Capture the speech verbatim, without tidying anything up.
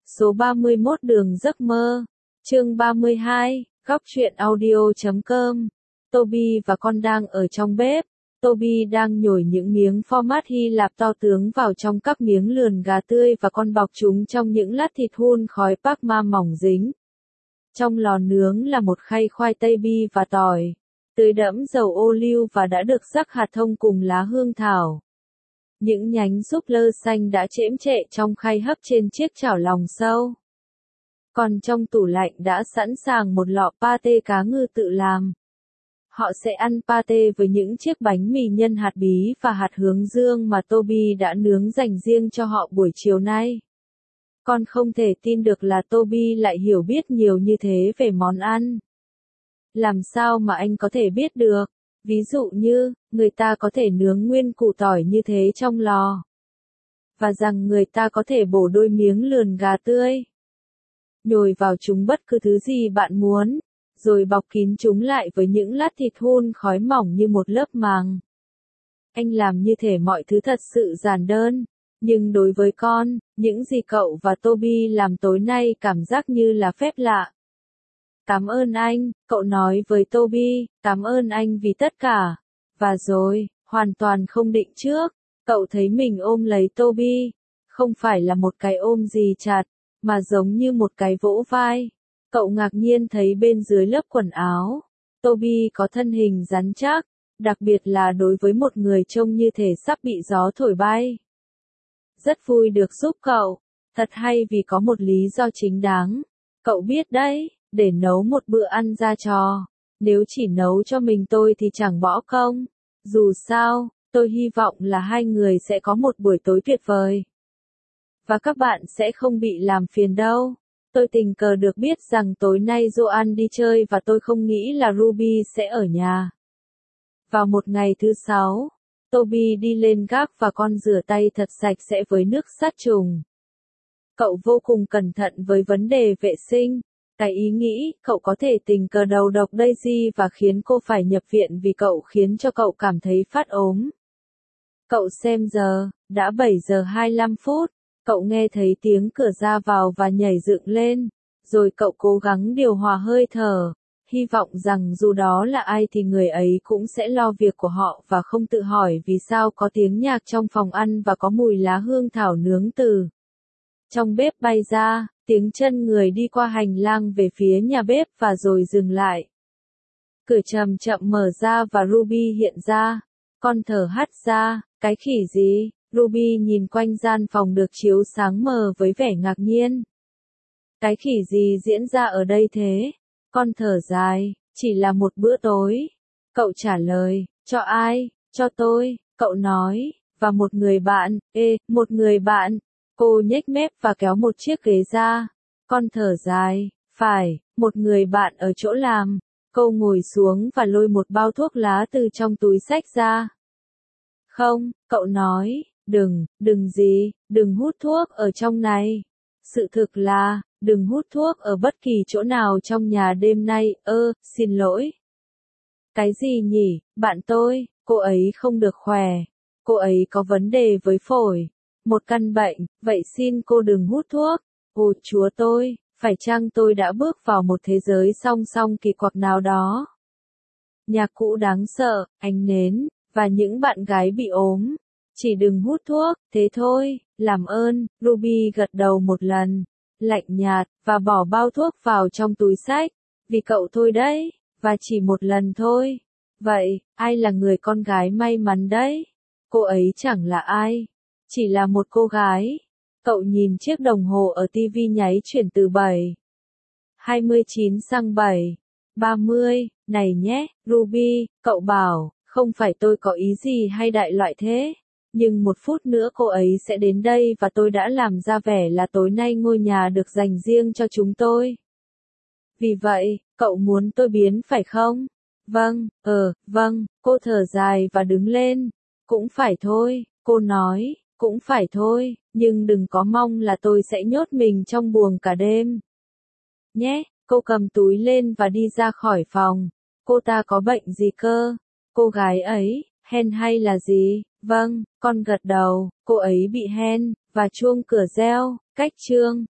Số ba mươi mốt Đường giấc mơ. Chương ba mươi hai, góc truyện audio chấm com. Toby và con đang ở trong bếp. Toby đang nhồi những miếng format Hy Lạp to tướng vào trong các miếng lườn gà tươi và con bọc chúng trong những lát thịt hun khói parma mỏng dính. Trong lò nướng là một khay khoai tây bi và tỏi, tưới đẫm dầu ô liu và đã được rắc hạt thông cùng lá hương thảo. Những nhánh súp lơ xanh đã chễm chệ trong khay hấp trên chiếc chảo lòng sâu. Còn trong tủ lạnh đã sẵn sàng một lọ pate cá ngừ tự làm. Họ sẽ ăn pate với những chiếc bánh mì nhân hạt bí và hạt hướng dương mà Toby đã nướng dành riêng cho họ buổi chiều nay. Con không thể tin được là Toby lại hiểu biết nhiều như thế về món ăn. Làm sao mà anh có thể biết được? Ví dụ như, người ta có thể nướng nguyên củ tỏi như thế trong lò. Và rằng người ta có thể bổ đôi miếng lườn gà tươi. Nhồi vào chúng bất cứ thứ gì bạn muốn, rồi bọc kín chúng lại với những lát thịt hun khói mỏng như một lớp màng. Anh làm như thể mọi thứ thật sự giản đơn, nhưng đối với con, những gì cậu và Toby làm tối nay cảm giác như là phép lạ. Cảm ơn anh, cậu nói với Toby, cảm ơn anh vì tất cả. Và rồi, hoàn toàn không định trước, cậu thấy mình ôm lấy Toby. Không phải là một cái ôm gì chặt, mà giống như một cái vỗ vai. Cậu ngạc nhiên thấy bên dưới lớp quần áo, Toby có thân hình rắn chắc, đặc biệt là đối với một người trông như thể sắp bị gió thổi bay. Rất vui được giúp cậu, thật hay vì có một lý do chính đáng. Cậu biết đấy, để nấu một bữa ăn ra trò. Nếu chỉ nấu cho mình tôi thì chẳng bỏ công. Dù sao, tôi hy vọng là hai người sẽ có một buổi tối tuyệt vời. Và các bạn sẽ không bị làm phiền đâu. Tôi tình cờ được biết rằng tối nay Joan đi chơi và tôi không nghĩ là Ruby sẽ ở nhà. Vào một ngày thứ sáu, Toby đi lên gác và con rửa tay thật sạch sẽ với nước sát trùng. Cậu vô cùng cẩn thận với vấn đề vệ sinh. Cái ý nghĩ cậu có thể tình cờ đầu độc Daisy và khiến cô phải nhập viện vì cậu khiến cho cậu cảm thấy phát ốm. Cậu xem giờ, đã bảy giờ hai mươi lăm phút, cậu nghe thấy tiếng cửa ra vào và nhảy dựng lên, rồi cậu cố gắng điều hòa hơi thở, hy vọng rằng dù đó là ai thì người ấy cũng sẽ lo việc của họ và không tự hỏi vì sao có tiếng nhạc trong phòng ăn và có mùi lá hương thảo nướng từ trong bếp bay ra. Tiếng chân người đi qua hành lang về phía nhà bếp và rồi dừng lại. Cửa chậm chậm mở ra và Ruby hiện ra. Con thở hắt ra, cái khỉ gì? Ruby nhìn quanh gian phòng được chiếu sáng mờ với vẻ ngạc nhiên. Cái khỉ gì diễn ra ở đây thế? Con thở dài, chỉ là một bữa tối. Cậu trả lời, cho ai? Cho tôi, cậu nói, và một người bạn, ê, một người bạn. Cô nhếch mép và kéo một chiếc ghế ra. Con thở dài, phải, một người bạn ở chỗ làm. Cô ngồi xuống và lôi một bao thuốc lá từ trong túi xách ra. Không, cậu nói, đừng, đừng gì, đừng hút thuốc ở trong này. Sự thực là, đừng hút thuốc ở bất kỳ chỗ nào trong nhà đêm nay, ơ, xin lỗi. Cái gì nhỉ, bạn tôi, cô ấy không được khỏe. Cô ấy có vấn đề với phổi. Một căn bệnh, vậy xin cô đừng hút thuốc. Ồ chúa tôi, phải chăng tôi đã bước vào một thế giới song song kỳ quặc nào đó? Nhạc cụ đáng sợ, ánh nến, và những bạn gái bị ốm. Chỉ đừng hút thuốc, thế thôi, làm ơn. Ruby gật đầu một lần, lạnh nhạt, và bỏ bao thuốc vào trong túi xách. Vì cậu thôi đấy, và chỉ một lần thôi. Vậy, ai là người con gái may mắn đấy? Cô ấy chẳng là ai. Chỉ là một cô gái. Cậu nhìn chiếc đồng hồ ở tivi nháy chuyển từ bảy hai mươi chín sang bảy ba mươi, này nhé, Ruby, cậu bảo, không phải tôi có ý gì hay đại loại thế, nhưng một phút nữa cô ấy sẽ đến đây và tôi đã làm ra vẻ là tối nay ngôi nhà được dành riêng cho chúng tôi. Vì vậy, cậu muốn tôi biến phải không? Vâng, ờ, vâng, cô thở dài và đứng lên. Cũng phải thôi, cô nói. Cũng phải thôi, nhưng đừng có mong là tôi sẽ nhốt mình trong buồng cả đêm. Nhé, cô cầm túi lên và đi ra khỏi phòng. Cô ta có bệnh gì cơ? Cô gái ấy, hen hay là gì? Vâng, con gật đầu, cô ấy bị hen, và chuông cửa reo, cách chương.